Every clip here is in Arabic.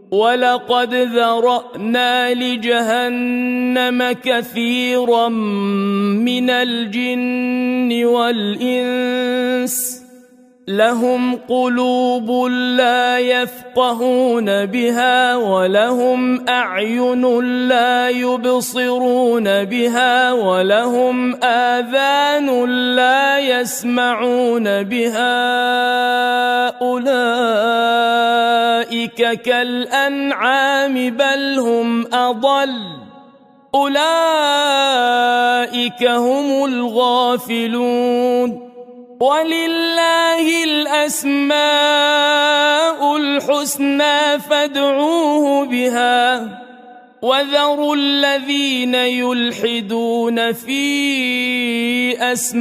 ولقد ذرأنا لجهنم كثيرا من الجن والإنس لهم قلوب لا يفقهون بها ولهم أعين لا يبصرون بها ولهم آذان لا يسمعون بها أولئك كالأنعام بل هم أضل أولئك هم الغافلون ولله الأسماء الحسنى فادعوه بها وذروا الذين يلحدون في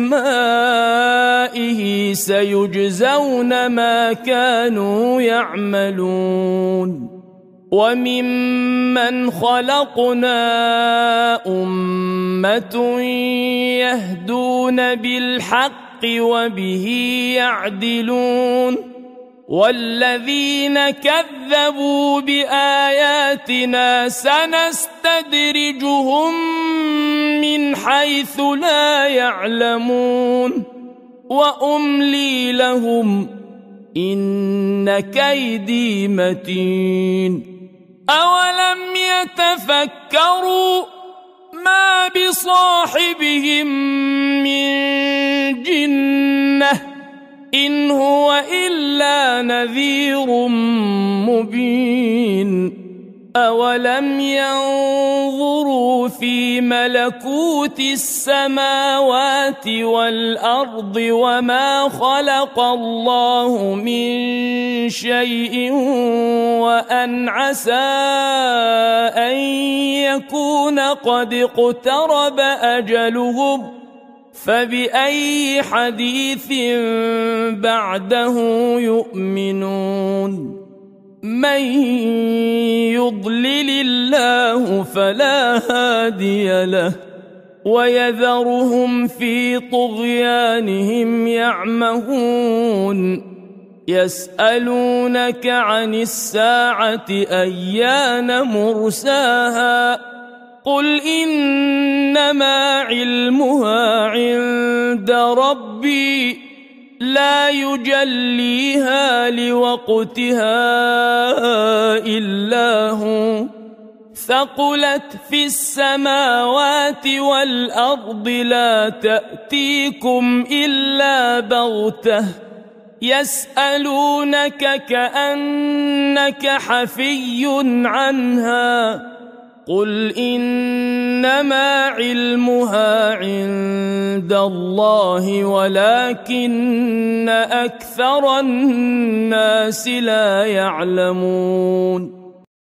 أسمائه سيجزون ما كانوا يعملون وممن خلقنا أمة يهدون بالحق وبه يعدلون والذين كذبوا بآياتنا سنستدرجهم من حيث لا يعلمون وأملي لهم إن كيدي متين أولم يتفكروا ما بصاحبهم من جنة إن هو إلا نذير مبين أولم ينظروا في ملكوت السماوات والأرض وما خلق الله من شيء وأن عسى أن يكون قد اقترب أجلهم فبأي حديث بعده يؤمنون من يضلل الله فلا هادي له ويذرهم في طغيانهم يعمهون يسألونك عن الساعة أيان مرساها قل إنما علمها عند ربي لا يجليها لوقتها إلا هو ثقلت في السماوات والأرض لا تأتيكم إلا بغتة يسألونك كأنك حفي عنها قل إنما علمها عند الله ولكن أكثر الناس لا يعلمون